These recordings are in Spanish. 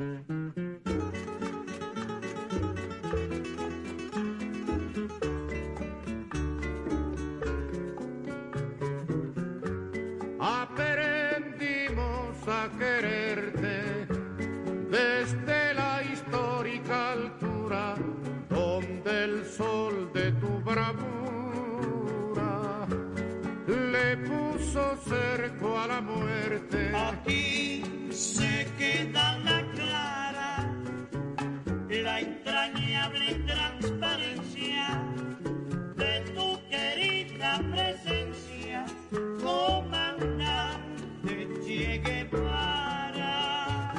Aprendimos a quererte desde la histórica altura donde el sol de tu bravura le puso cerco a la muerte. Aquí se queda la clara, la entrañable transparencia de tu querida presencia, comandante Che Guevara.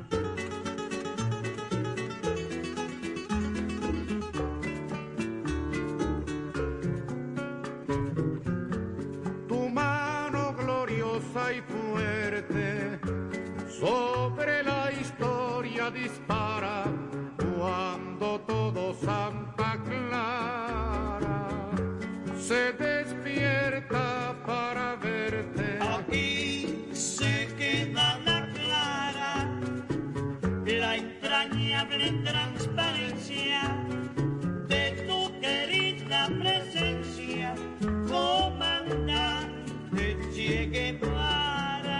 Tu mano gloriosa y fuerte sobre la historia dispara cuando todo Santa Clara se despierta para verte. Aquí se queda la clara, la entrañable transparencia de tu querida presencia, comandante Che Guevara.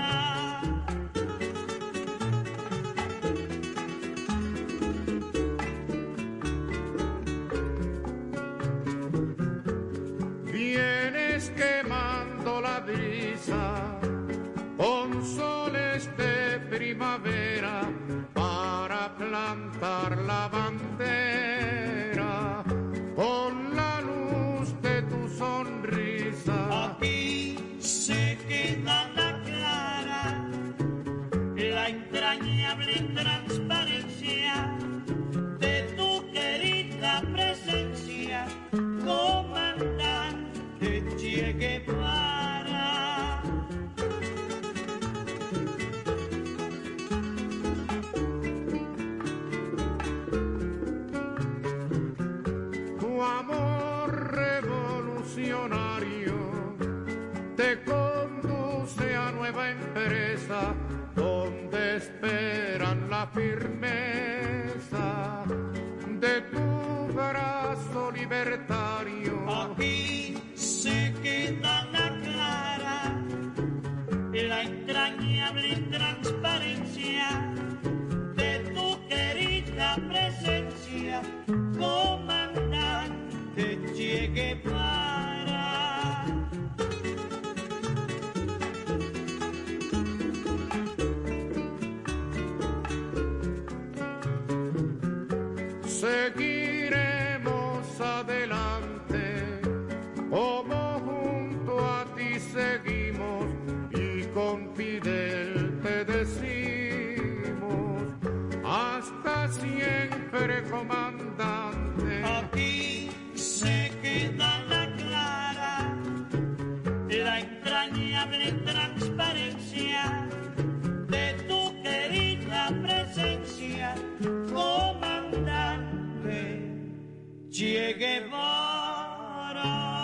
Vienes quemando la brisa con soles de primavera para plantar la bandera con la luz de tu sonrisa. Aquí se queda la clara, la entrañable transparencia de tu querida presencia, comandante Che Guevara. Tu amor revolucionario te conduce a nueva empresa donde esperan la firmeza de tu brazo libertario. Aquí se queda la clara, la entrañable transparencia de tu querida presencia, comandante Che Guevara. Seguiremos adelante, como junto a ti seguimos y con Fidel te decimos, hasta siempre, comandante. Aquí se queda la clara, la entrañable transparencia de tu querida presencia, comandante Che Guevara.